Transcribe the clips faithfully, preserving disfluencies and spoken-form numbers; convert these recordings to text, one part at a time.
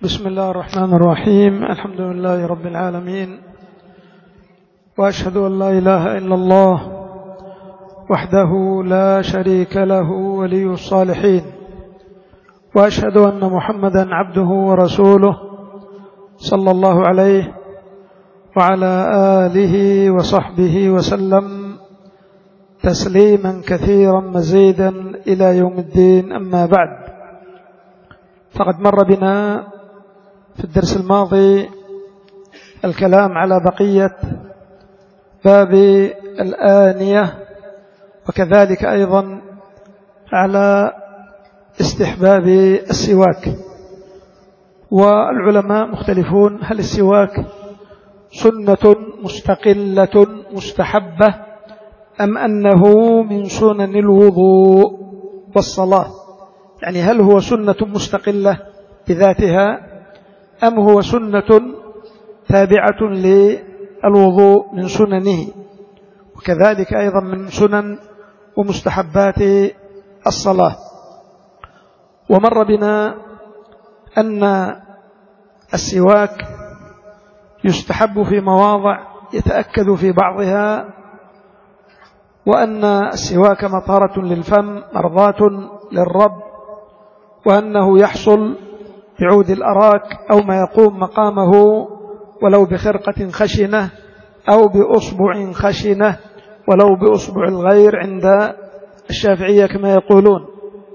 بسم الله الرحمن الرحيم. الحمد لله رب العالمين، وأشهد أن لا إله إلا الله وحده لا شريك له ولي الصالحين، وأشهد أن محمدا عبده ورسوله صلى الله عليه وعلى آله وصحبه وسلم تسليما كثيرا مزيدا إلى يوم الدين. أما بعد، فقد مر بنا في الدرس الماضي الكلام على بقية باب الآنية، وكذلك أيضا على استحباب السواك. والعلماء مختلفون: هل السواك سنة مستقلة مستحبة أم أنه من سنن الوضوء والصلاة؟ يعني هل هو سنة مستقلة بذاتها أم هو سنة تابعة للوضوء من سننه، وكذلك أيضا من سنن ومستحبات الصلاة. ومر بنا أن السواك يستحب في مواضع يتأكد في بعضها، وأن السواك مطهرة للفم مرضاة للرب، وأنه يحصل بعود الأراك أو ما يقوم مقامه ولو بخرقة خشنة أو بأصبع خشنة ولو بأصبع الغير عند الشافعية كما يقولون.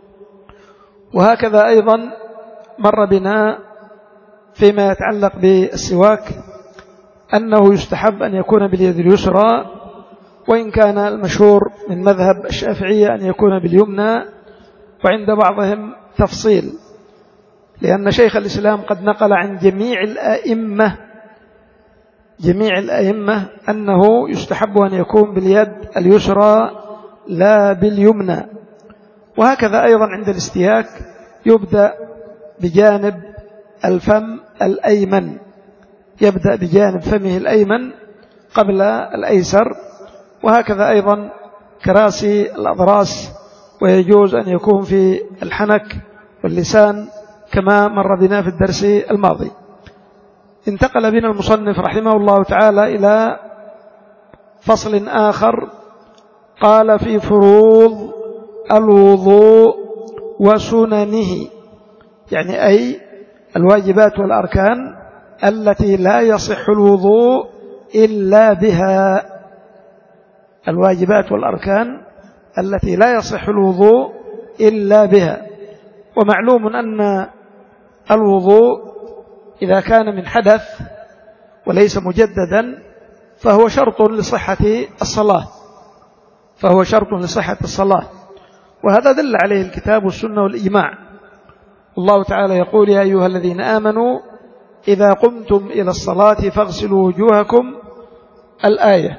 وهكذا أيضا مر بنا فيما يتعلق بالسواك أنه يستحب أن يكون باليد اليسرى، وإن كان المشهور من مذهب الشافعية أن يكون باليمنى، وعند بعضهم تفصيل، لأن شيخ الإسلام قد نقل عن جميع الأئمة جميع الأئمة أنه يستحب أن يكون باليد اليسرى لا باليمنى. وهكذا أيضا عند الاستياك يبدأ بجانب الفم الأيمن، يبدأ بجانب فمه الأيمن قبل الأيسر، وهكذا أيضا كراسي الأضراس، ويجوز أن يكون في الحنك واللسان كما مر بنا في الدرس الماضي. انتقل بنا المصنف رحمه الله تعالى إلى فصل آخر، قال: في فروض الوضوء وسننه، يعني أي الواجبات والأركان التي لا يصح الوضوء إلا بها، الواجبات والأركان التي لا يصح الوضوء إلا بها. ومعلوم أن الوضوء إذا كان من حدث وليس مجددا فهو شرط لصحة الصلاة فهو شرط لصحة الصلاة وهذا دل عليه الكتاب والسنة والإجماع. الله تعالى يقول: يا أيها الذين آمنوا إذا قمتم إلى الصلاة فاغسلوا وجوهكم، الآية.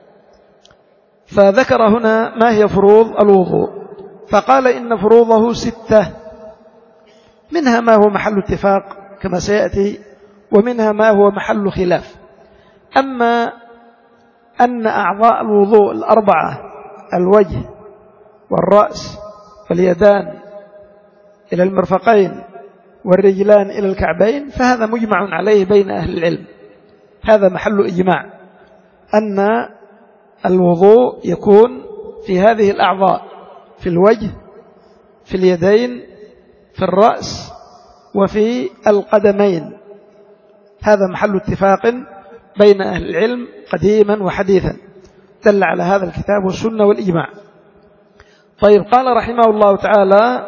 فذكر هنا ما هي فروض الوضوء، فقال: إن فروضه ستة، منها ما هو محل اتفاق كما سيأتي، ومنها ما هو محل خلاف. أما أن أعضاء الوضوء الأربعة، الوجه والرأس واليدان إلى المرفقين والرجلان إلى الكعبين، فهذا مجمع عليه بين أهل العلم، هذا محل إجماع، أن الوضوء يكون في هذه الأعضاء: في الوجه، في اليدين، في الرأس، وفي القدمين. هذا محل اتفاق بين أهل العلم قديما وحديثا، دل على هذا الكتاب والسنة والإجماع. طيب، قال رحمه الله تعالى: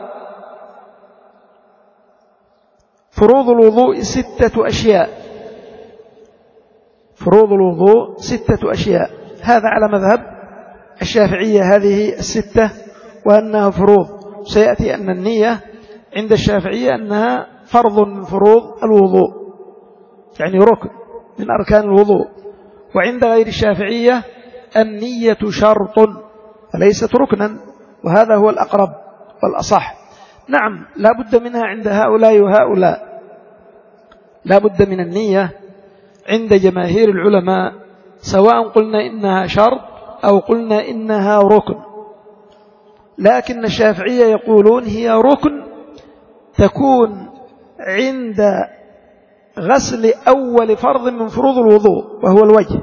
فروض الوضوء ستة أشياء. فروض الوضوء ستة أشياء، هذا على مذهب الشافعية هذه الستة، وأنها فروض. سيأتي أن النية عند الشافعية أنها فرض من فروض الوضوء، يعني ركن من أركان الوضوء. وعند غير الشافعية النية شرط وليست ركنا، وهذا هو الأقرب والأصح. نعم، لا بد منها عند هؤلاء وهؤلاء، لا بد من النية عند جماهير العلماء، سواء قلنا إنها شرط أو قلنا إنها ركن. لكن الشافعية يقولون هي ركن تكون عند غسل أول فرض من فروض الوضوء وهو الوجه.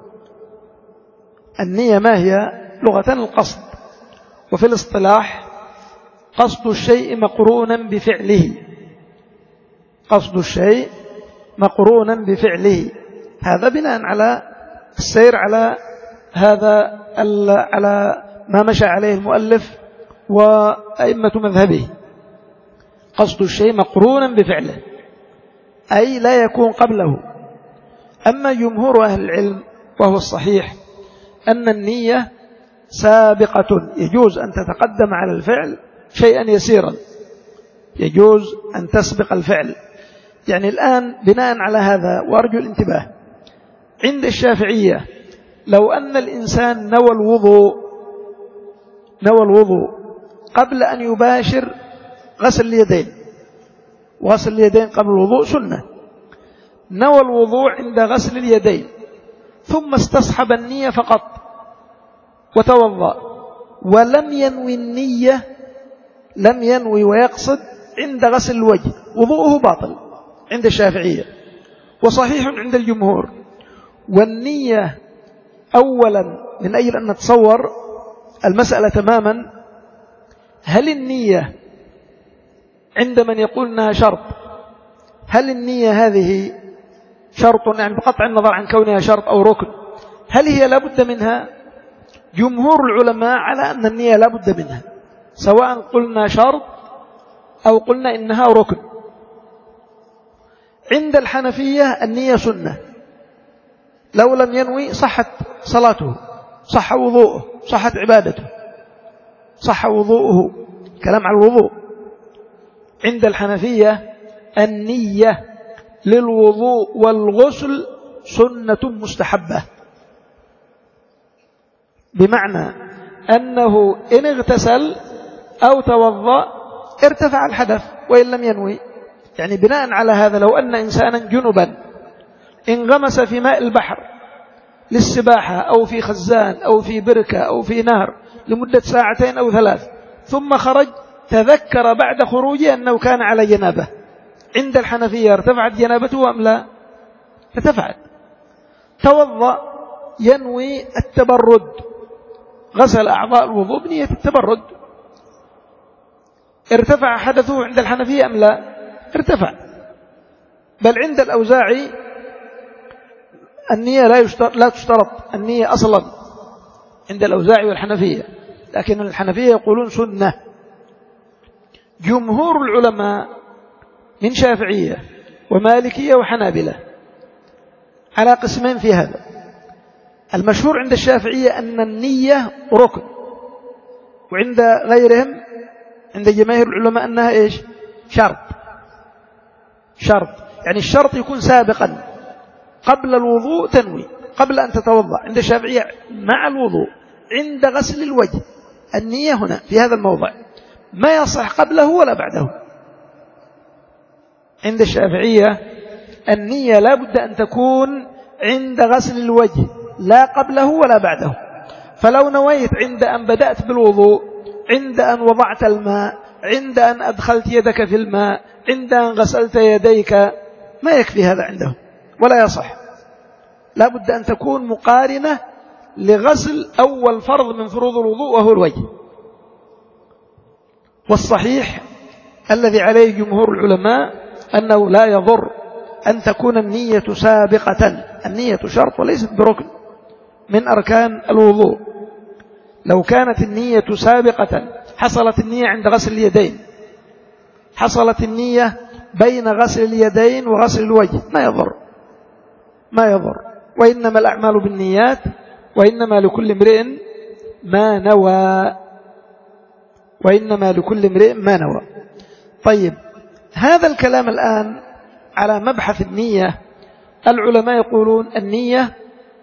النية ما هي؟ لغة القصد، وفي الاصطلاح قصد الشيء مقرونا بفعله، قصد الشيء مقرونا بفعله. هذا بناء على السير على هذا على ما مشى عليه المؤلف وأئمة مذهبه. قصد الشيء مقرونا بفعله، أي لا يكون قبله. أما جمهور أهل العلم وهو الصحيح أن النية سابقة، يجوز أن تتقدم على الفعل شيئا يسيرا، يجوز أن تسبق الفعل. يعني الآن بناء على هذا، وأرجو الانتباه، عند الشافعية لو أن الإنسان نوى الوضوء نوى الوضوء قبل أن يباشر غسل اليدين، وغسل اليدين قبل الوضوء سنة، نوى الوضوء عند غسل اليدين ثم استصحب النية فقط وتوضأ ولم ينوي النية، لم ينوي ويقصد عند غسل الوجه، وضوءه باطل عند الشافعية وصحيح عند الجمهور. والنية أولا من أجل أن نتصور المسألة تماما، هل النية عند من يقول أنها شرط، هل النية هذه شرط يعني بقطع النظر عن كونها شرط أو ركن، هل هي لابد منها؟ جمهور العلماء على أن النية لابد منها، سواء قلنا شرط أو قلنا إنها ركن. عند الحنفية النية سنة، لو لم ينوي صحت صلاته، صح وضوءه، صحت عبادته، صح وضوءه، كلام على الوضوء. عند الحنفية النية للوضوء والغسل سنة مستحبة، بمعنى أنه إن اغتسل أو توضأ ارتفع الحدث وإن لم ينوي. يعني بناء على هذا لو أن إنسانا جنبا انغمس في ماء البحر للسباحة أو في خزان أو في بركة أو في نهر لمدة ساعتين أو ثلاث، ثم خرج تذكر بعد خروجه أنه كان على جنابه، عند الحنفية ارتفعت جنابته أم لا؟ ارتفعت. توضأ ينوي التبرد، غسل أعضاء الوضوء بنية التبرد، ارتفع حدثه عند الحنفية أم لا؟ ارتفع. بل عند الأوزاعي النية لا يشترط، لا تشترط النية أصلا عند الأوزاعي والحنفية، لكن الحنفية يقولون سنة. جمهور العلماء من شافعية ومالكية وحنابلة على قسمين في هذا. المشهور عند الشافعية أن النية ركن، وعند غيرهم عند جماهير العلماء أنها إيش؟ شرط. شرط يعني الشرط يكون سابقا قبل الوضوء تنوي، قبل أن تتوضأ. عند الشافعية مع الوضوء عند غسل الوجه النية هنا في هذا الموضع، ما يصح قبله ولا بعده. عند الشافعية النية لا بد أن تكون عند غسل الوجه، لا قبله ولا بعده. فلو نويت عند أن بدأت بالوضوء، عند أن وضعت الماء، عند أن أدخلت يدك في الماء، عند أن غسلت يديك، ما يكفي هذا عندهم ولا يصح. لا بد أن تكون مقارنة لغسل أول فرض من فروض الوضوء وهو الوجه. والصحيح الذي عليه جمهور العلماء أنه لا يضر أن تكون النية سابقة. النية شرط وليست بركن من أركان الوضوء. لو كانت النية سابقة، حصلت النية عند غسل اليدين، حصلت النية بين غسل اليدين وغسل الوجه، ما يضر ما يضر وإنما الأعمال بالنيات وإنما لكل امرئ ما نوى وإنما لكل امرئ ما نوى. طيب، هذا الكلام الآن على مبحث النية. العلماء يقولون النية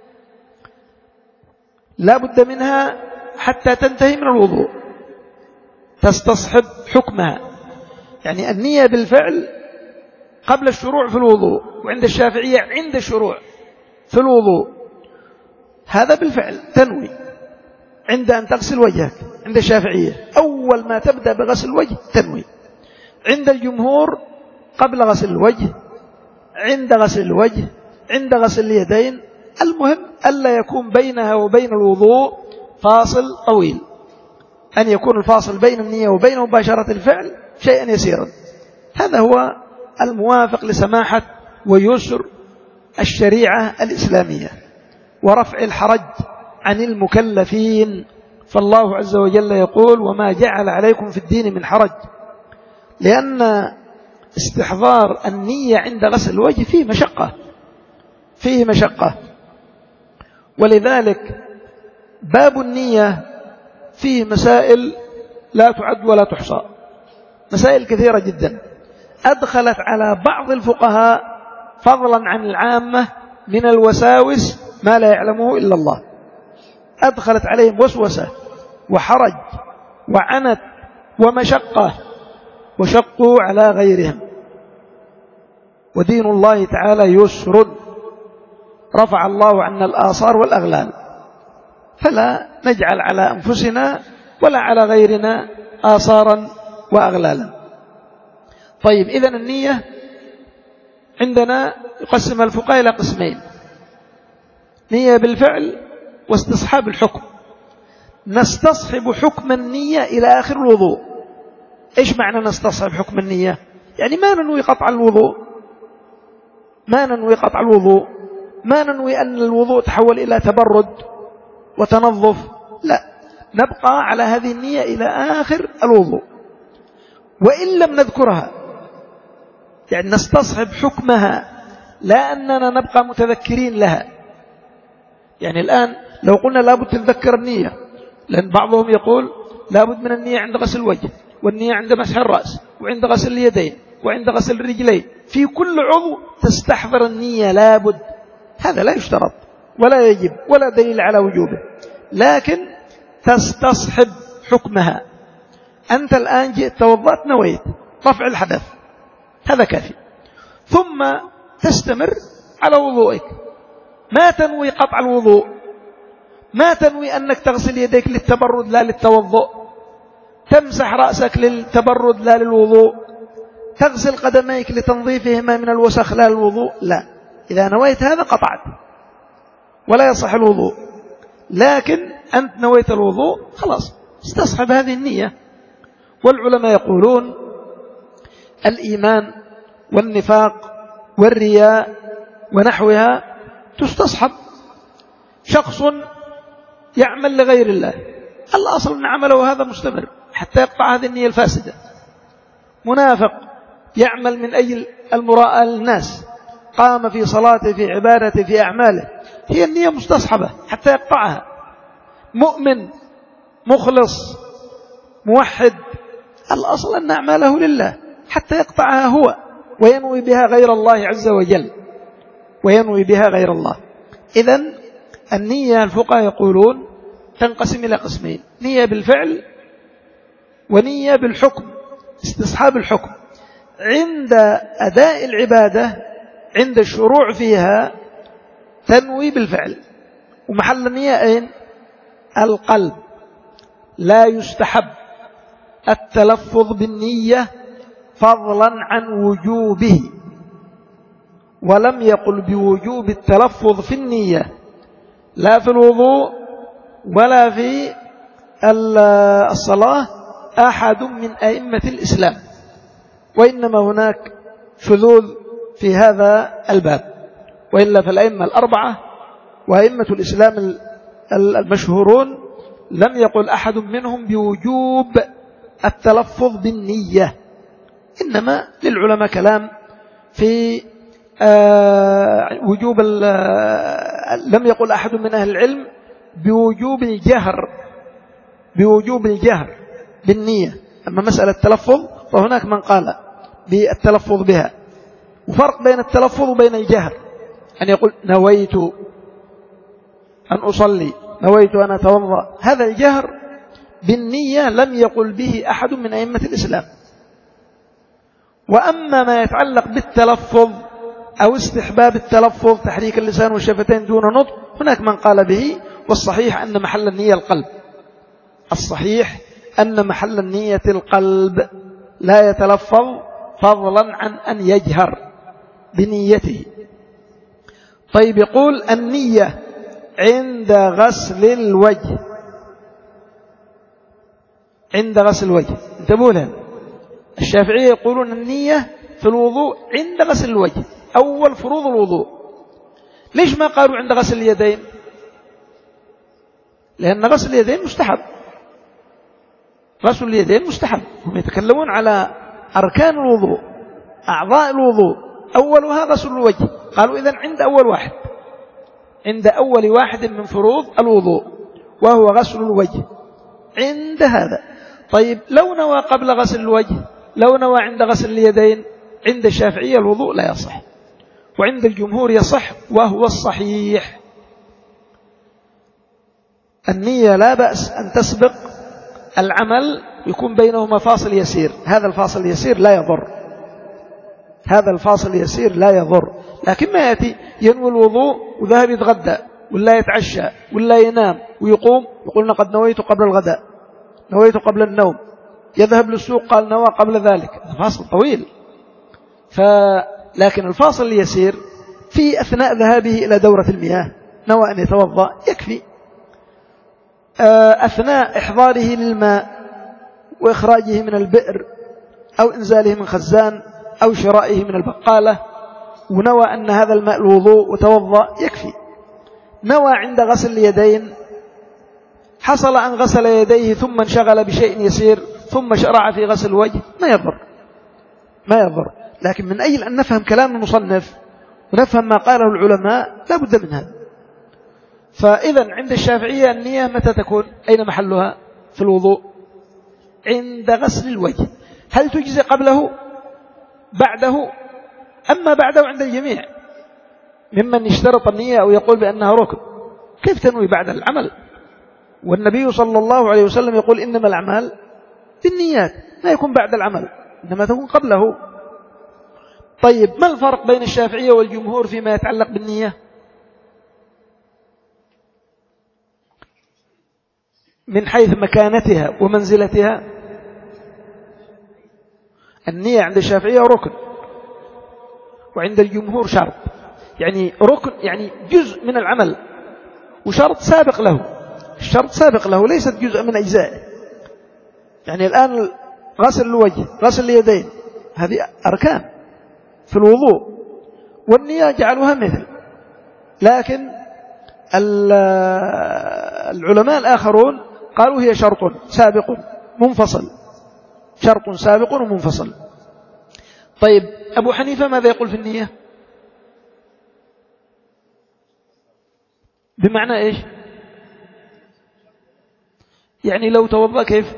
لا بد منها حتى تنتهي من الوضوء، تستصحب حكمها. يعني النية بالفعل قبل الشروع في الوضوء، وعند الشافعية عند الشروع في الوضوء، هذا بالفعل تنوي عند أن تغسل وجهك. عند الشافعية أول ما تبدأ بغسل الوجه تنوي. عند الجمهور قبل غسل الوجه، عند غسل الوجه، عند غسل اليدين. المهم ألا يكون بينها وبين الوضوء فاصل طويل، أن يكون الفاصل بين النية وبين مباشرة الفعل شيئا يسيرا. هذا هو الموافق لسماحة ويسر الشريعة الإسلامية ورفع الحرج عن المكلفين. فالله عز وجل يقول: وما جعل عليكم في الدين من حرج، لأن استحضار النية عند غسل الوجه فيه مشقة فيه مشقة ولذلك باب النية فيه مسائل لا تعد ولا تحصى، مسائل كثيرة جدا أدخلت على بعض الفقهاء فضلا عن العامة من الوساوس ما لا يعلمه إلا الله. أدخلت عليهم وسوسة وحرج وعنت ومشقة وشقوا على غيرهم. ودين الله تعالى يسر، رفع الله عنا الآثار والأغلال، فلا نجعل على أنفسنا ولا على غيرنا آثارا وأغلالا. طيب، إذن النية عندنا يقسم الفقهاء إلى قسمين: نية بالفعل واستصحاب الحكم. نستصحب حكم النية إلى آخر الوضوء. إيش معنى نستصحب حكم النية؟ يعني ما ننوي قطع الوضوء، ما ننوي قطع الوضوء ما ننوي أن الوضوء تحول إلى تبرد وتنظف، لا، نبقى على هذه النية إلى آخر الوضوء. وإن لم نذكرها، يعني نستصحب حكمها، لا أننا نبقى متذكرين لها. يعني الآن لو قلنا لابد تتذكر النية، لأن بعضهم يقول لابد من النية عند غسل الوجه، والنية عند مسح الرأس، وعند غسل اليدين، وعند غسل الرجلين، في كل عضو تستحضر النية لابد. هذا لا يشترط ولا يجب ولا دليل على وجوبه، لكن تستصحب حكمها. أنت الآن جئت توضأت نويت رفع الحدث، هذا كافي، ثم تستمر على وضوئك، ما تنوي قطع الوضوء، ما تنوي أنك تغسل يديك للتبرد لا للتوضؤ، تمسح رأسك للتبرد لا للوضوء، تغسل قدميك لتنظيفهما من الوسخ لا للوضوء، لا. إذا نويت هذا قطعت ولا يصح الوضوء، لكن أنت نويت الوضوء خلاص استصحب هذه النية. والعلماء يقولون الإيمان والنفاق والرياء ونحوها تستصحب. شخص يعمل لغير الله، الأصل أن عمله هذا مستمر حتى يقطع هذه النية الفاسدة. منافق يعمل من أجل المراءة للناس، قام في صلاته في عبادته في أعماله، هي النية مستصحبة حتى يقطعها. مؤمن مخلص موحد، الأصل أن أعماله لله حتى يقطعها هو وينوي بها غير الله عز وجل، وينوي بها غير الله. إذن النية الفقهاء يقولون تنقسم إلى قسمين: نية بالفعل ونية بالحكم، استصحاب الحكم. عند أداء العبادة، عند الشروع فيها، تنوي بالفعل، ومحل النية أين؟ القلب. لا يستحب التلفظ بالنية فضلا عن وجوبه، ولم يقل بوجوب التلفظ في النية لا في الوضوء ولا في الصلاة أحد من أئمة الإسلام، وإنما هناك شذوذ في هذا الباب، وإلا فالأئمة الأربعة وأئمة الإسلام المشهورون لم يقل أحد منهم بوجوب التلفظ بالنية، إنما للعلماء كلام في وجوب. لم يقل أحد من أهل العلم بوجوب الجهر بوجوب الجهر بالنية. أما مسألة التلفظ فهناك من قال بالتلفظ بها، وفرق بين التلفظ وبين الجهر. أن يقول نويت أن أصلي، نويت أن أتوضأ، هذا الجهر بالنية لم يقل به أحد من أئمة الإسلام. وأما ما يتعلق بالتلفظ أو استحباب التلفظ، تحريك اللسان والشفتين دون نطق، هناك من قال به، والصحيح أن محل النية القلب. الصحيح أن محل النية القلب، لا يتلفظ فضلا عن أن يجهر. بنيته. طيب يقول النية عند غسل الوجه، عند غسل الوجه، انتبهوا لها. الشافعية يقولون النية في الوضوء عند غسل الوجه، أول فروض الوضوء. ليش ما قالوا عند غسل اليدين؟ لأن غسل اليدين مستحب، غسل اليدين مستحب. هم يتكلمون على أركان الوضوء، أعضاء الوضوء، أولها غسل الوجه. قالوا إذن عند أول واحد، عند أول واحد من فروض الوضوء وهو غسل الوجه، عند هذا. طيب لو نوى قبل غسل الوجه، لو نوى عند غسل اليدين، عند الشافعية الوضوء لا يصح، وعند الجمهور يصح وهو الصحيح. النية لا بأس أن تسبق العمل، يكون بينهما فاصل يسير، هذا الفاصل اليسير لا يضر، هذا الفاصل اليسير لا يضر. لكن ما يأتي ينوي الوضوء وذهب يتغدى ولا يتعشى ولا ينام ويقوم يقولنا قد نويت قبل الغداء، نويت قبل النوم، يذهب للسوق قال نوى قبل ذلك، هذا فاصل طويل. لكن الفاصل اليسير في أثناء ذهابه إلى دورة المياه نوى أن يتوضأ يكفي، أثناء إحضاره للماء وإخراجه من البئر أو إنزاله من خزان أو شرائه من البقالة ونوى أن هذا الماء الوضوء وتوضأ يكفي. نوى عند غسل اليدين، حصل أن غسل يديه ثم انشغل بشيء يسير ثم شرع في غسل الوجه، ما يضر، ما يضر. لكن من أجل أن نفهم كلام المصنف ونفهم ما قاله العلماء لا بد من هذا. فإذا عند الشافعية النية متى تكون؟ أين محلها في الوضوء؟ عند غسل الوجه. هل تجزي قبله بعده؟ أما بعده عند الجميع ممن يشترط النية أو يقول بأنها ركن. كيف تنوي بعد العمل؟ والنبي صلى الله عليه وسلم يقول إنما الأعمال بالنيات، ما يكون بعد العمل، إنما تكون قبله. طيب ما الفرق بين الشافعية والجمهور فيما يتعلق بالنية؟ من حيث مكانتها ومنزلتها. النية عند الشافعية ركن، وعند الجمهور شرط، يعني ركن يعني جزء من العمل وشرط سابق له، الشرط سابق له ليست جزء من أجزائه. يعني الآن غسل الوجه، غسل اليدين، هذه أركان في الوضوء، والنية جعلوها مثل. لكن العلماء الآخرون قالوا هي شرط سابق منفصل، شرط سابق ومنفصل. طيب أبو حنيفة ماذا يقول في النية؟ بمعنى إيش؟ يعني لو توضأ كيف؟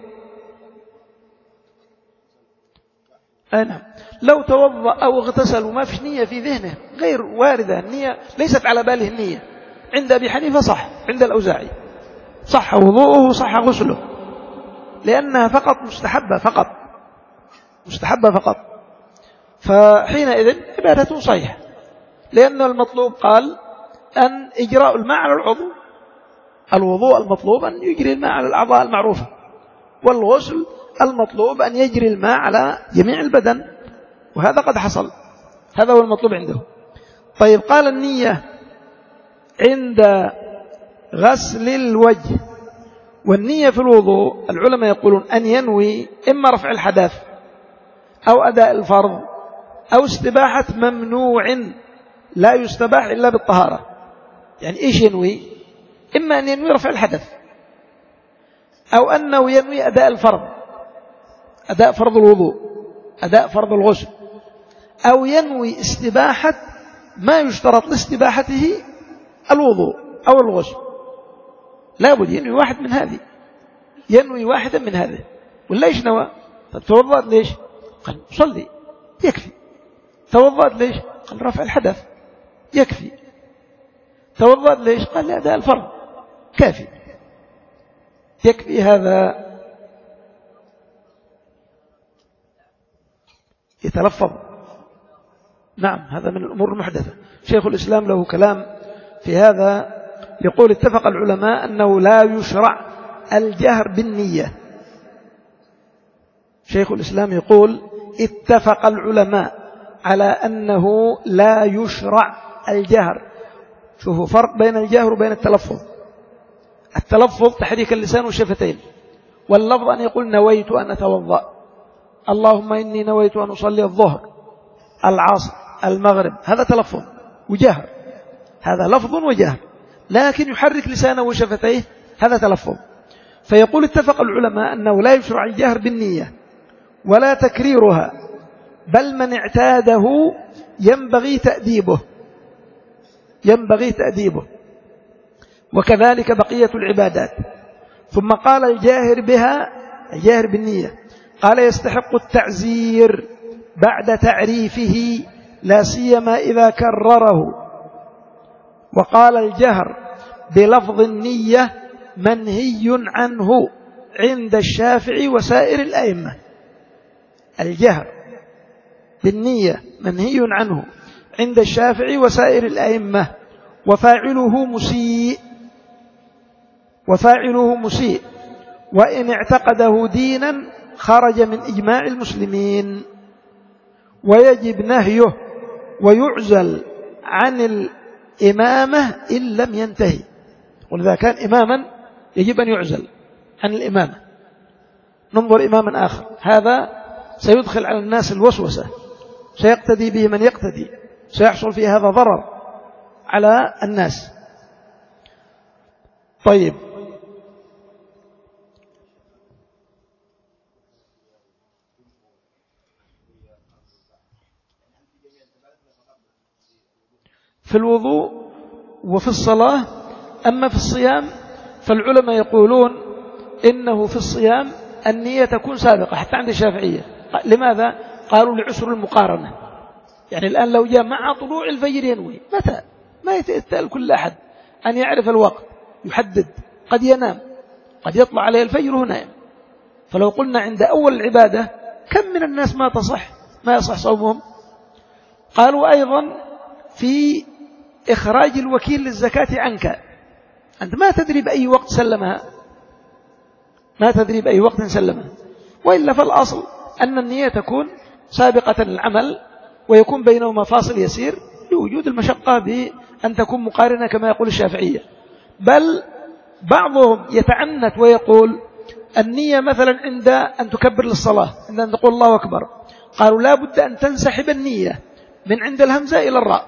أنا لو توضأ أو اغتسل وما فيش نية في ذهنه، غير واردة النية، ليست على باله النية. عند أبي حنيفة صح، عند الأوزاعي صح وضوءه صح غسله، لأنها فقط مستحبة، فقط مستحبة فقط. فحينئذ عبادته صحيحة، لأن المطلوب قال أن إجراء الماء على العضو، الوضوء المطلوب أن يجري الماء على الأعضاء المعروفة، والغسل المطلوب أن يجري الماء على جميع البدن، وهذا قد حصل، هذا هو المطلوب عنده. طيب قال النية عند غسل الوجه. والنية في الوضوء العلماء يقولون أن ينوي إما رفع الحدث أو أداء الفرض أو استباحة ممنوع لا يستباح إلا بالطهارة. يعني إيش ينوي؟ إما أن ينوي رفع الحدث، أو أنه ينوي أداء الفرض، أداء فرض الوضوء، أداء فرض الغسل، أو ينوي استباحة ما يشترط لاستباحته الوضوء أو الغسل. لا بد ينوي واحد من هذه، ينوي واحدا من هذه. ولا إيش نوى؟ توضأت ليش؟ قال صلي يكفي. توضأت ليش؟ قال رفع الحدث يكفي. توضأت ليش؟ قال أداء الفرض كافي، يكفي هذا. يتلفظ، نعم هذا من الأمور المحدثة. شيخ الإسلام له كلام في هذا، يقول اتفق العلماء أنه لا يشرع الجهر بالنية. شيخ الإسلام يقول اتفق العلماء على أنه لا يشرع الجهر. شوفوا فرق بين الجهر وبين التلفظ. التلفظ تحريك اللسان والشفتين، واللفظ أن يقول نويت أن أتوضأ، اللهم إني نويت أن أصلي الظهر العصر المغرب، هذا تلفظ وجهر، هذا لفظ وجهر. لكن يحرك لسانه وشفتيه هذا تلفظ. فيقول اتفق العلماء أنه لا يشرع الجهر بالنية ولا تكريرها، بل من اعتاده ينبغي تأديبه ينبغي تأديبه وكذلك بقية العبادات. ثم قال الجاهر بها، الجاهر بالنية، قال يستحق التعزير بعد تعريفه لا سيما إذا كرره. وقال الجهر بلفظ النية منهي عنه عند الشافعي وسائر الأئمة. الجهر بالنية منهي عنه عند الشافعي وسائر الأئمة، وفاعله مسيء وفاعله مسيء وإن اعتقده دينا خرج من إجماع المسلمين، ويجب نهيه ويعزل عن الإمامة إن لم ينتهي. ولذا كان إماما يجب أن يعزل عن الإمامة. ننظر إماما آخر، هذا سيدخل على الناس الوسوسة، سيقتدي به من يقتدي، سيحصل في هذا ضرر على الناس. طيب، في الوضوء وفي الصلاة. أما في الصيام فالعلماء يقولون إنه في الصيام النية تكون سابقة حتى عند الشافعية. لماذا؟ قالوا لعسر المقارنة. يعني الآن لو جاء مع طلوع الفجر ينوي، متى؟ ما يتأتى كل أحد أن يعرف الوقت، يحدد، قد ينام، قد يطلع عليه الفجر ونائم. فلو قلنا عند أول العبادة كم من الناس ما تصح ما يصح صومهم. قالوا أيضا في إخراج الوكيل للزكاة عنك، أنت ما تدري بأي وقت سلمها، ما تدري بأي وقت سلمها. وإلا فالأصل أن النية تكون سابقة العمل، ويكون بينهما فاصل يسير لوجود المشقة بأن تكون مقارنة كما يقول الشافعية. بل بعضهم يتعنت ويقول النية مثلا عند أن تكبر للصلاة، عند أن تقول الله أكبر، قالوا لا بد أن تنسحب النية من عند الهمزة إلى الراء.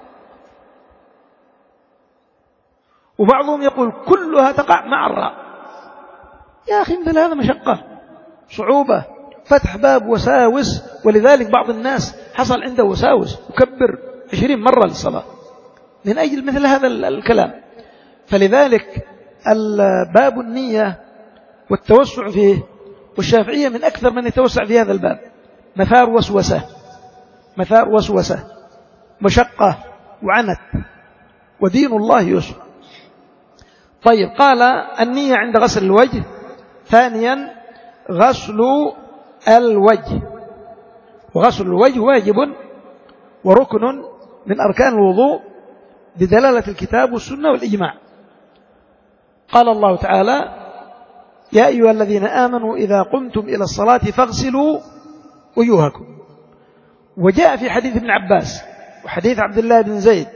وبعضهم يقول كلها تقع مع الراء. يا أخي مثل هذا مشقة، صعوبة، فتح باب وساوس. ولذلك بعض الناس حصل عنده وساوس يكبر عشرين مرة للصلاة من أجل مثل هذا الكلام. فلذلك باب النية والتوسع فيه، والشافعية من أكثر من يتوسع في هذا الباب، مثار وسوسة مثار وسوسة مشقة وعنت، ودين الله يسر. طيب، قال النية عند غسل الوجه. ثانيا غسل الوجه، وغسل الوجه واجب وركن من أركان الوضوء بدلالة الكتاب والسنة والإجماع. قال الله تعالى يا أيها الذين آمنوا إذا قمتم إلى الصلاة فاغسلوا وجوهكم. وجاء في حديث ابن عباس وحديث عبد الله بن زيد،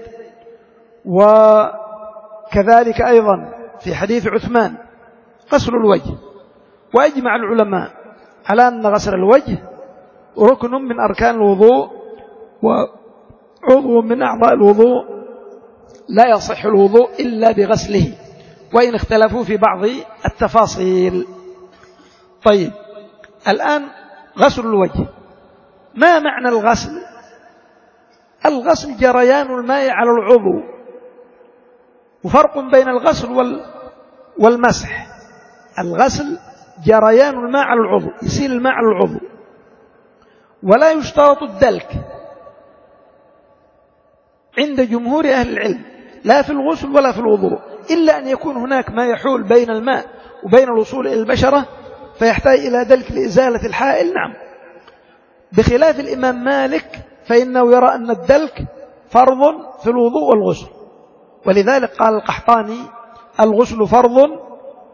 وكذلك أيضا في حديث عثمان غسل الوجه. وأجمع العلماء على أن غسل الوجه ركن من أركان الوضوء وعضو من أعضاء الوضوء، لا يصح الوضوء إلا بغسله، وإن اختلفوا في بعض التفاصيل. طيب، الآن غسل الوجه، ما معنى الغسل؟ الغسل جريان الماء على العضو، وفرق بين الغسل والمسح. الغسل جريان الماء على العضو، يسيل الماء على العضو، ولا يشترط الدلك عند جمهور أهل العلم، لا في الغسل ولا في الوضوء، إلا أن يكون هناك ما يحول بين الماء وبين الوصول إلى البشرة فيحتاج إلى دلك لإزالة الحائل، نعم. بخلاف الإمام مالك فإنه يرى أن الدلك فرض في الوضوء والغسل، ولذلك قال القحطاني الغسل فرض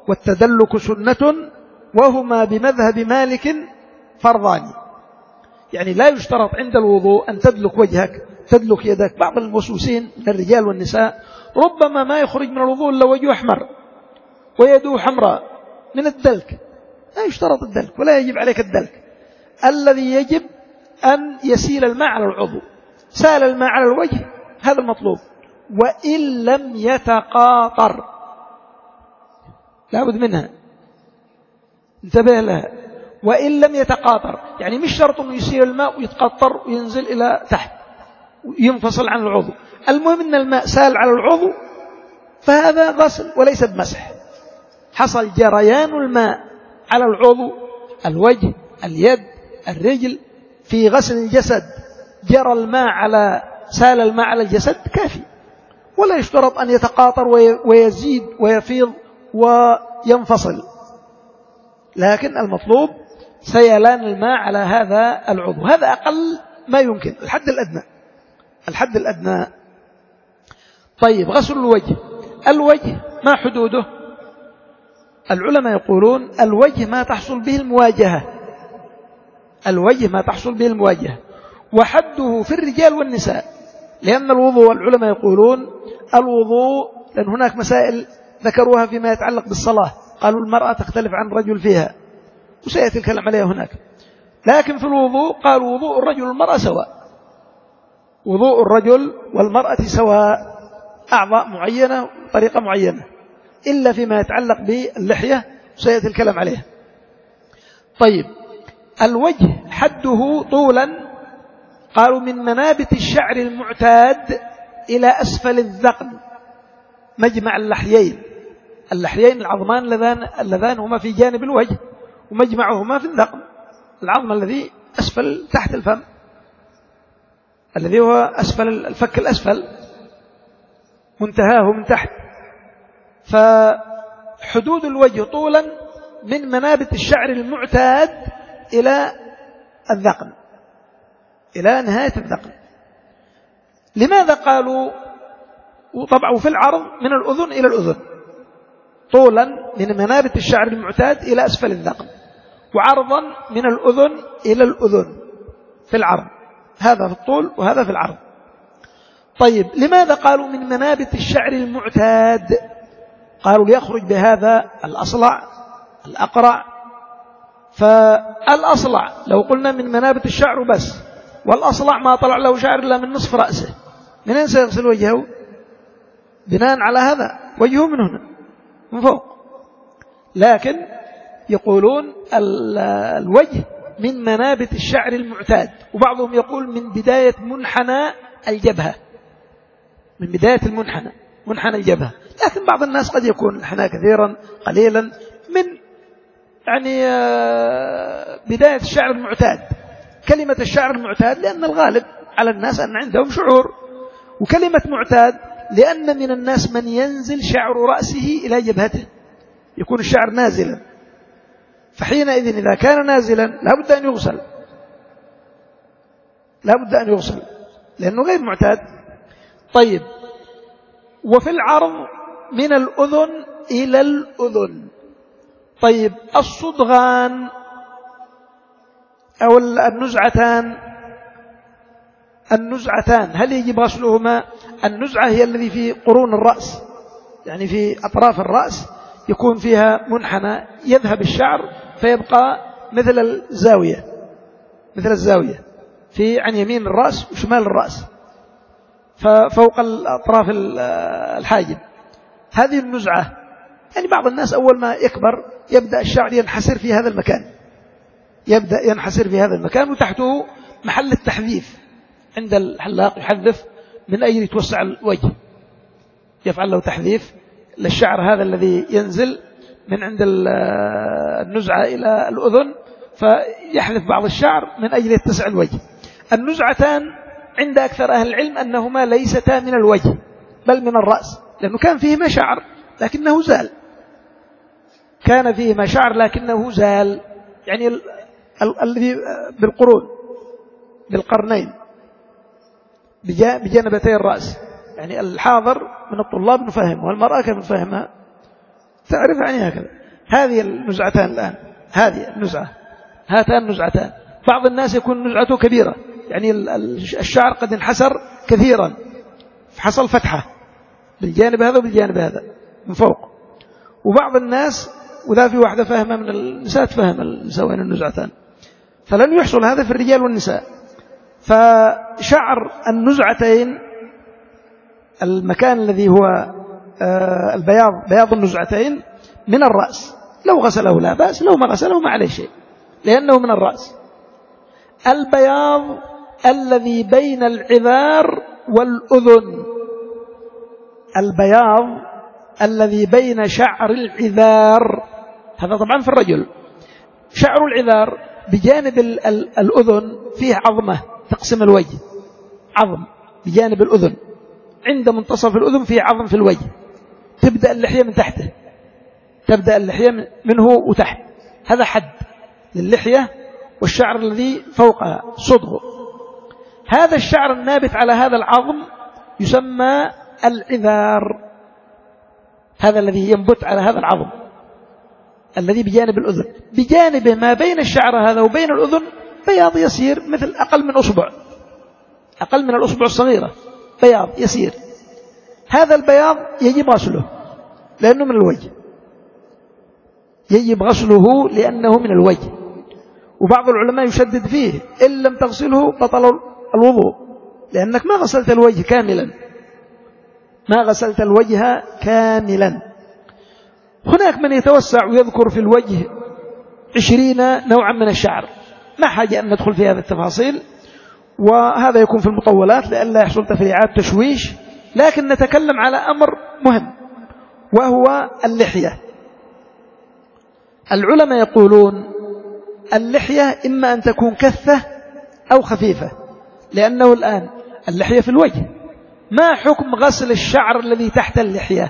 والتدلك سنة وهما بمذهب مالك فرضان. يعني لا يشترط عند الوضوء أن تدلك وجهك تدلك يدك. بعض الموسوسين من الرجال والنساء ربما ما يخرج من الوضوء إلا وجهه أحمر ويده حمراء من الدلك. لا يشترط الدلك ولا يجب عليك الدلك. الذي يجب أن يسيل الماء على العضو. سال الماء على الوجه هذا المطلوب، وإن لم يتقاطر لابد منها، انتبه لها. وإن لم يتقاطر يعني مش شرط أنه يسيل الماء ويتقطر وينزل إلى تحت وينفصل عن العضو. المهم أن الماء سال على العضو فهذا غسل وليس بمسح. حصل جريان الماء على العضو، الوجه، اليد، الرجل، في غسل الجسد جرى الماء على سال الماء على الجسد كافي، ولا يشترط أن يتقاطر ويزيد ويفيض وينفصل، لكن المطلوب سيلان الماء على هذا العضو. هذا أقل ما يمكن، الحد الأدنى الحد الأدنى. طيب غسل الوجه. الوجه ما حدوده؟ العلماء يقولون الوجه ما تحصل به المواجهة، الوجه ما تحصل به المواجهة، وحده في الرجال والنساء. لأن الوضوء العلماء يقولون الوضوء، لأن هناك مسائل ذكروها فيما يتعلق بالصلاة، قالوا المرأة تختلف عن الرجل فيها وسيأتي الكلام عليها هناك. لكن في الوضوء قالوا وضوء الرجل والمرأة سواء، وضوء الرجل والمرأة سواء، أعضاء معينة وطريقة معينة، إلا فيما يتعلق باللحية سيأتي الكلام عليها. طيب الوجه حده طولا قالوا من منابت الشعر المعتاد إلى أسفل الذقن، مجمع اللحيين، اللحيين العظمان اللذان, اللذان هما في جانب الوجه ومجمعهما في الذقن، العظم الذي أسفل تحت الفم الذي هو أسفل الفك الأسفل منتهاه من تحت. فحدود الوجه طولا من منابت الشعر المعتاد إلى الذقن، إلى نهاية الذقن. لماذا قالوا؟ وطبعا وفي العرض من الأذن إلى الأذن، طولا من منابت الشعر المعتاد إلى أسفل الذقن، وعرضا من الأذن إلى الأذن في العرض، هذا في الطول وهذا في العرض. طيب لماذا قالوا من منابت الشعر المعتاد؟ قالوا ليخرج بهذا الأصلع الأقرع. فالأصلع لو قلنا من منابت الشعر بس، والأصلع ما طلع له شعر إلا من نصف رأسه، منين سيغسل وجهه؟ بناء على هذا وجهه من هنا من فوق. لكن يقولون الوجه من منابت الشعر المعتاد، وبعضهم يقول من بداية منحنى الجبهة، من بداية المنحنى منحنى الجبهة. لكن بعض الناس قد يكون انحنى كثيرا قليلا من يعني بداية الشعر المعتاد. كلمة الشعر المعتاد لأن الغالب على الناس أن عندهم شعور، وكلمة معتاد لأن من الناس من ينزل شعر رأسه إلى جبهته، يكون الشعر نازلا، فحينئذ إذا كان نازلا لابد أن يغسل، لابد أن يغسل لأنه غير معتاد. طيب وفي العرض من الأذن إلى الأذن. طيب الصدغان أو النزعتان، النزعتان هل يجب غسلهما؟ النزعة هي الذي في قرون الرأس، يعني في أطراف الرأس يكون فيها منحنى يذهب الشعر فيبقى مثل الزاوية، مثل الزاوية في عن يمين الرأس وشمال الرأس ففوق الأطراف الحاجب. هذه النزعة، يعني بعض الناس أول ما يكبر يبدأ الشعر ينحسر في هذا المكان، يبدأ ينحسر في هذا المكان، وتحته محل التحذيف عند الحلاق يحذف من أجل يتوسع الوجه، يفعل له تحذيف للشعر هذا الذي ينزل من عند النزعة إلى الأذن، فيحذف بعض الشعر من أجل يتسع الوجه. النزعتان عند أكثر أهل العلم أنهما ليستا من الوجه بل من الرأس، لأنه كان فيهما شعر لكنه زال، كان فيهما شعر لكنه زال، يعني الذي بالقرون بالقرنين بجانبتي الرأس، يعني الحاضر من الطلاب نفهمه والمرأة كيف نفهمها تعرف يعني هكذا. هذه النزعتان الآن، هذه النزعة، هاتان النزعتان. بعض الناس يكون نزعته كبيرة، يعني الشعر قد انحسر كثيرا، حصل فتحة بالجانب هذا وبالجانب هذا من فوق. وبعض الناس، وذا في واحدة فاهمة من النساء تفهم النساء وين النزعتان، فلن يحصل هذا في الرجال والنساء. فشعر النزعتين، المكان الذي هو البياض، بياض النزعتين من الرأس، لو غسله لا بأس، لو ما غسله ما عليه شيء لأنه من الرأس. البياض الذي بين العذار والأذن، البياض الذي بين شعر العذار، هذا طبعا في الرجل. شعر العذار بجانب الأذن فيه عظمة تقسم الوجه، عظم بجانب الأذن، عند منتصف الأذن فيه عظم في الوجه، تبدأ اللحية من تحته، تبدأ اللحية منه وتحت، هذا حد للحية. والشعر الذي فوقها صدغ، هذا الشعر النابت على هذا العظم يسمى العذار، هذا الذي ينبت على هذا العظم الذي بجانب الأذن. بجانبه ما بين الشعر هذا وبين الأذن بياض يسير، مثل أقل من أصبع، أقل من الأصبع الصغيرة، بياض يسير. هذا البياض يجب غسله لأنه من الوجه، يجب غسله لأنه من الوجه. وبعض العلماء يشدد فيه، إن لم تغسله بطل الوضوء، لأنك ما غسلت الوجه كاملا، ما غسلت الوجه كاملا. هناك من يتوسع ويذكر في الوجه عشرين نوعا من الشعر، ما حاجة أن ندخل في هذه التفاصيل، وهذا يكون في المطولات لئلا يحصل تفريعات تشويش. لكن نتكلم على أمر مهم وهو اللحية. العلماء يقولون اللحية إما أن تكون كثة أو خفيفة، لأنه الآن اللحية في الوجه، ما حكم غسل الشعر الذي تحت اللحية؟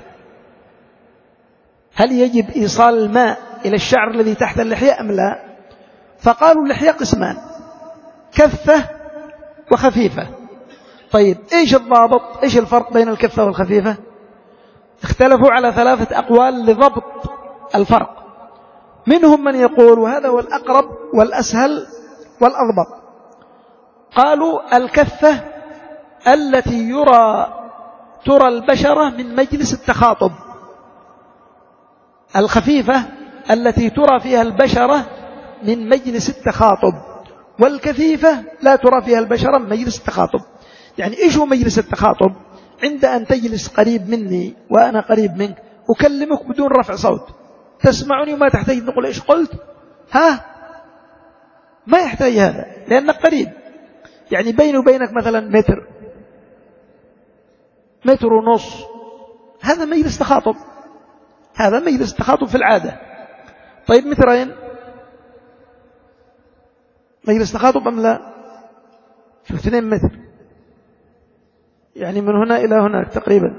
هل يجب إيصال الماء إلى الشعر الذي تحت اللحية أم لا؟ فقالوا اللحية قسمان، كثة وخفيفة. طيب إيش الضابط؟ إيش الفرق بين الكثة والخفيفة؟ اختلفوا على ثلاثة أقوال لضبط الفرق. منهم من يقول، وهذا هو الأقرب والأسهل والأضبط، قالوا الكثة التي يرى ترى البشرة من مجلس التخاطب، الخفيفة التي ترى فيها البشرة من مجلس التخاطب، والكثيفة لا ترى فيها البشرة من مجلس التخاطب. يعني إيش هو مجلس التخاطب؟ عند أن تجلس قريب مني وأنا قريب منك، أكلمك بدون رفع صوت، تسمعني وما تحتاج نقول إيش قلت، ها ما يحتاج هذا لأنك قريب. يعني بيني وبينك مثلا متر، متر ونص، هذا مجلس تخاطب، هذا مجلس تخاطب في العادة. طيب مترين مجلس تخاطب أم لا؟ في اثنين متر، يعني من هنا إلى هناك تقريبا.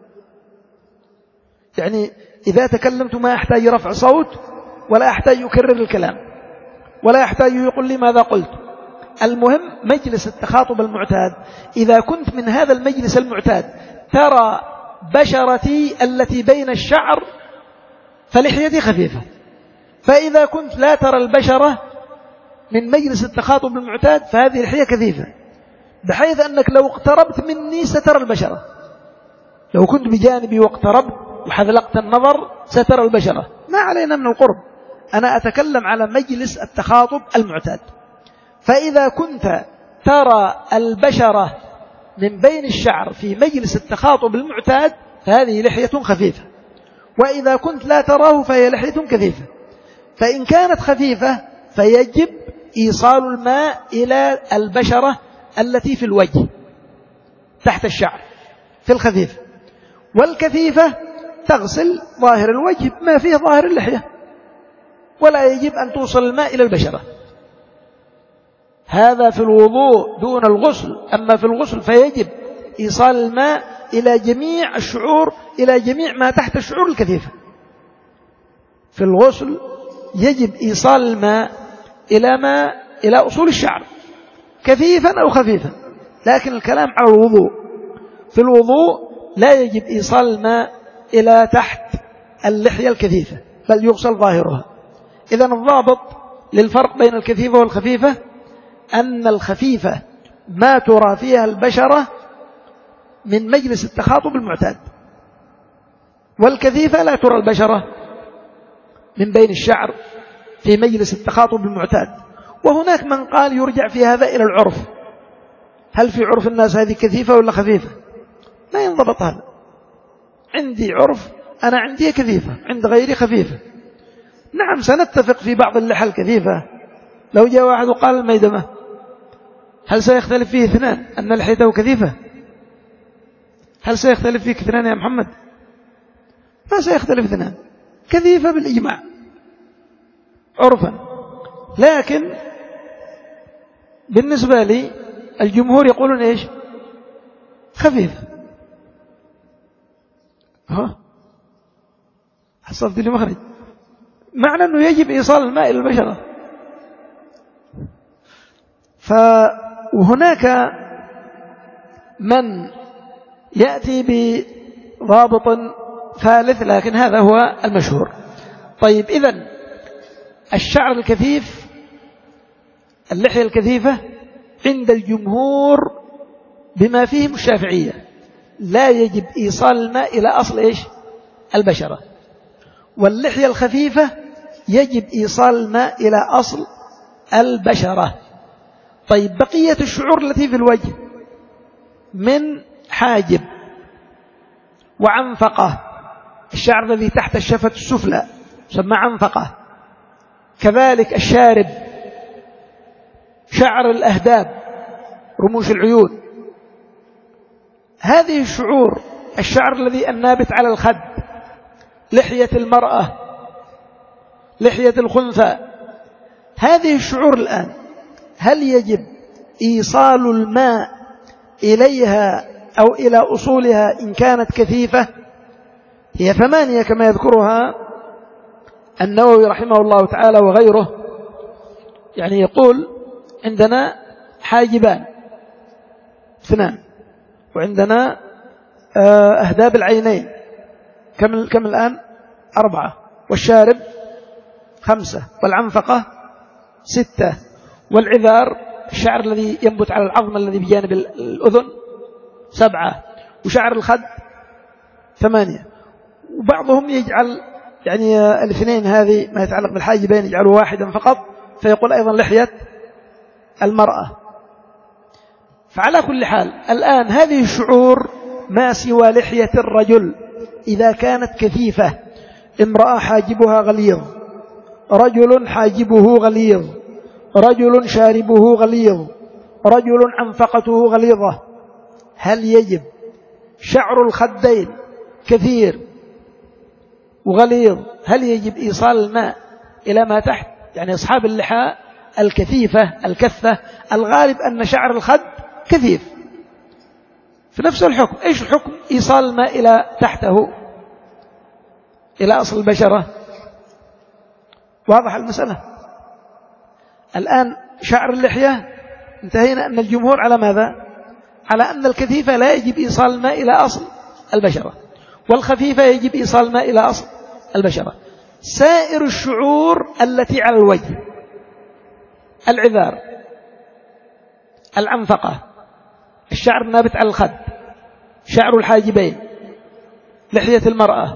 يعني إذا تكلمت ما أحتاج رفع صوت، ولا أحتاج يكرر الكلام، ولا يحتاج يقول لي ماذا قلت. المهم مجلس التخاطب المعتاد، إذا كنت من هذا المجلس المعتاد ترى بشرتي التي بين الشعر فلحيتي خفيفة، فإذا كنت لا ترى البشرة من مجلس التخاطب المعتاد فهذه لحية كثيفة، بحيث أنك لو اقتربت مني سترى البشرة، لو كنت بجانبي واقتربت وحذلقت النظر سترى البشرة، ما علينا من القرب. أنا أتكلم على مجلس التخاطب المعتاد. فإذا كنت ترى البشرة من بين الشعر في مجلس التخاطب المعتاد فهذه لحية خفيفة، وإذا كنت لا تراه فهي لحية كثيفة. فإن كانت خفيفة فيجب إيصال الماء إلى البشرة التي في الوجه تحت الشعر في الخفيفة، والكثيفة تغسل ظاهر الوجه ما فيه ظاهر اللحية، ولا يجب أن توصل الماء إلى البشرة. هذا في الوضوء دون الغسل. أما في الغسل فيجب إيصال الماء إلى جميع الشعور، إلى جميع ما تحت الشعور الكثيفة. في الغسل يجب إيصال الماء إلى ما إلى أصول الشعر كثيفا أو خفيفا. لكن الكلام على الوضوء، في الوضوء لا يجب إيصال الماء إلى تحت اللحية الكثيفة، بل يغسل ظاهرها. إذن الضابط للفرق بين الكثيفة والخفيفة أن الخفيفة ما ترى فيها البشرة من مجلس التخاطب المعتاد، والكثيفة لا ترى البشرة من بين الشعر في مجلس التخاطب المعتاد. وهناك من قال يرجع في هذا إلى العرف، هل في عرف الناس هذه كثيفة ولا خفيفة؟ لا ينضبط هذا، عندي عرف أنا عندي كثيفة، عند غيري خفيفة. نعم سنتفق في بعض اللحى الكثيفة، لو جاء واحد وقال الميدمة، هل سيختلف فيه اثنان أن لحيته كثيفة؟ هل سيختلف فيك اثنان يا محمد؟ ما سيختلف اثنان، كثيفة بالإجماع عرفا. لكن بالنسبة لي الجمهور يقولون إيش؟ خفيفة. ها حصلت لي مخرج، معنى أنه يجب إيصال الماء إلى البشرة. فهناك من يأتي بضابط ثالث، لكن هذا هو المشهور. طيب إذن الشعر الكثيف، اللحية الكثيفة عند الجمهور بما فيهم الشافعية لا يجب إيصال الماء إلى أصل إيش؟ البشرة. واللحية الخفيفة يجب إيصال الماء إلى أصل البشرة. طيب بقية الشعور التي في الوجه من حاجب وعنفقة، الشعر الذي تحت الشفة السفلى يسمى عنفقة، كذلك الشارب، شعر الأهداب، رموش العيون، هذه الشعور، الشعر الذي النابت على الخد، لحية المرأة، لحية الخنثى، هذه الشعور الآن هل يجب إيصال الماء إليها أو إلى أصولها إن كانت كثيفة؟ هي ثمانية كما يذكرها النووي رحمه الله تعالى وغيره. يعني يقول عندنا حاجبان اثنان، وعندنا أهداب العينين كم كم الآن؟ أربعة، والشارب خمسة، والعنفقة ستة، والعذار الشعر الذي ينبت على العظم الذي بجانب الأذن سبعة، وشعر الخد ثمانية. وبعضهم يجعل يعني الاثنين هذه ما يتعلق بالحاجبين يجعلوا واحدا فقط، فيقول أيضا لحية المرأة. فعلى كل حال الآن هذه الشعور ما سوى لحية الرجل إذا كانت كثيفة، امرأة حاجبها غليظ، رجل حاجبه غليظ، رجل شاربه غليظ، رجل عنفقته غليظة، هل يجب شعر الخدين كثير وغليظ، هل يجب إيصال الماء إلى ما تحت؟ يعني أصحاب اللحى الكثيفة الكثة الغالب أن شعر الخد كثيف، في نفس الحكم. إيش الحكم؟ إيصال الماء إلى تحته إلى أصل البشرة. واضح المسألة الآن؟ شعر اللحية انتهينا أن الجمهور على ماذا؟ على أن الكثيفة لا يجب إيصال الماء إلى أصل البشرة، والخفيفة يجب إيصال الماء إلى أصل البشرة. سائر الشعور التي على الوجه، العذار، العنفقة، الشعر النابت على الخد، شعر الحاجبين، لحية المرأة،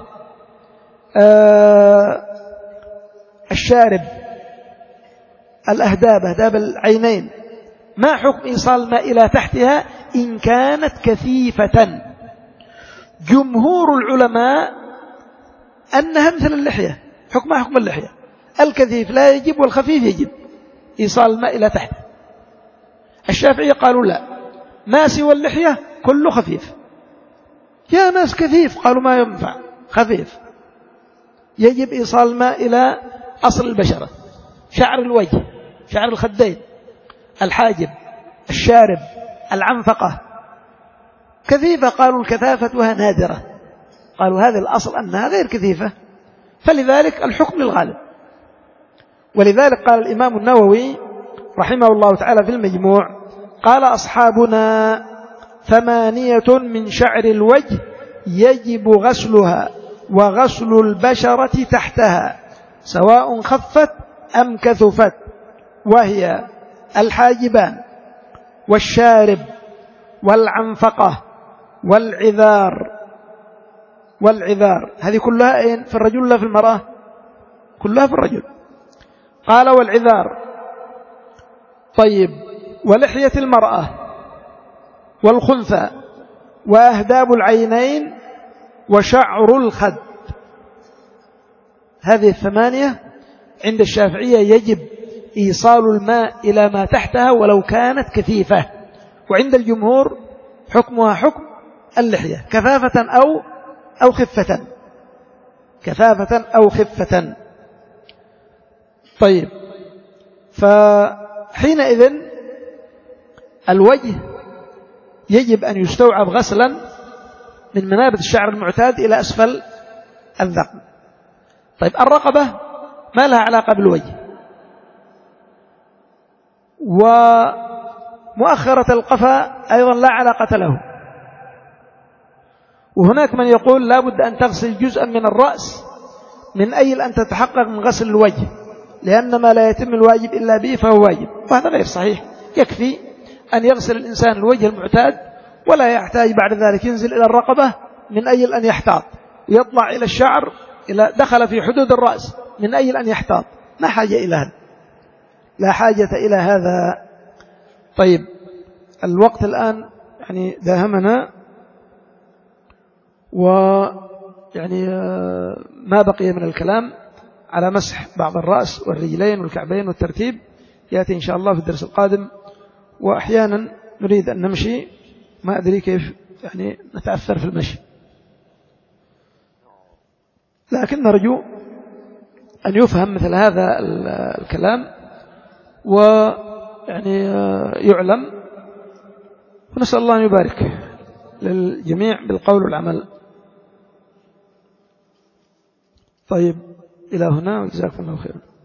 آه الشارب، الأهداب، أهداب العينين، ما حكم إيصال الماء إلى تحتها إن كانت كثيفة؟ جمهور العلماء أنها مثل اللحية، حكمها حكم اللحية، الكثيف لا يجب والخفيف يجب إيصال الماء إلى تحت. الشافعية قالوا لا، ما سوى اللحية كله خفيف. يا ناس كثيف، قالوا ما ينفع، خفيف يجب إيصال الماء إلى أصل البشرة، شعر الوجه، شعر الخدين، الحاجب، الشارب، العنفقة، كثيفة، قالوا الكثافتها نادرة، قالوا هذا الأصل أنها غير كثيفة، فلذلك الحكم للغالب. ولذلك قال الإمام النووي رحمه الله تعالى في المجموع، قال أصحابنا ثمانية من شعر الوجه يجب غسلها وغسل البشرة تحتها سواء خفت أم كثفت، وهي الحاجبان والشارب والعنفقة والعذار والعذار هذه كلها في الرجل ولا في المرأة؟ كلها في الرجل. قال والعذار. طيب ولحية المرأة والخنثى وأهداب العينين وشعر الخد، هذه الثمانية عند الشافعية يجب إيصال الماء إلى ما تحتها ولو كانت كثيفة، وعند الجمهور حكمها حكم اللحية كثافة أو أو خفة، كثافة أو خفة. طيب فحينئذ الوجه يجب أن يستوعب غسلا من منابت الشعر المعتاد إلى أسفل الذقن. طيب الرقبة ما لها علاقة بالوجه، ومؤخرة القفا أيضا لا علاقة له، وهناك من يقول لا بد أن تغسل جزءا من الرأس من أجل أن تتحقق من غسل الوجه، لأن ما لا يتم الواجب إلا به فهو واجب، وهذا غير صحيح. يكفي أن يغسل الإنسان الوجه المعتاد ولا يحتاج بعد ذلك ينزل إلى الرقبة من أجل أن يحتاط، ويطلع إلى الشعر إلى دخل في حدود الرأس من أجل أن يحتاط، لا حاجة إلى هذا، لا حاجة إلى هذا. طيب الوقت الآن يعني داهمنا، ويعني ما بقي من الكلام على مسح بعض الرأس والرجلين والكعبين والترتيب يأتي إن شاء الله في الدرس القادم. وأحيانا نريد أن نمشي ما أدري كيف يعني نتأثر في المشي، لكن نرجو أن يفهم مثل هذا الكلام ويعني يعلم، ونسأل الله أن يبارك للجميع بالقول والعمل. طيب إلى هنا وجزاكم الله خيرا.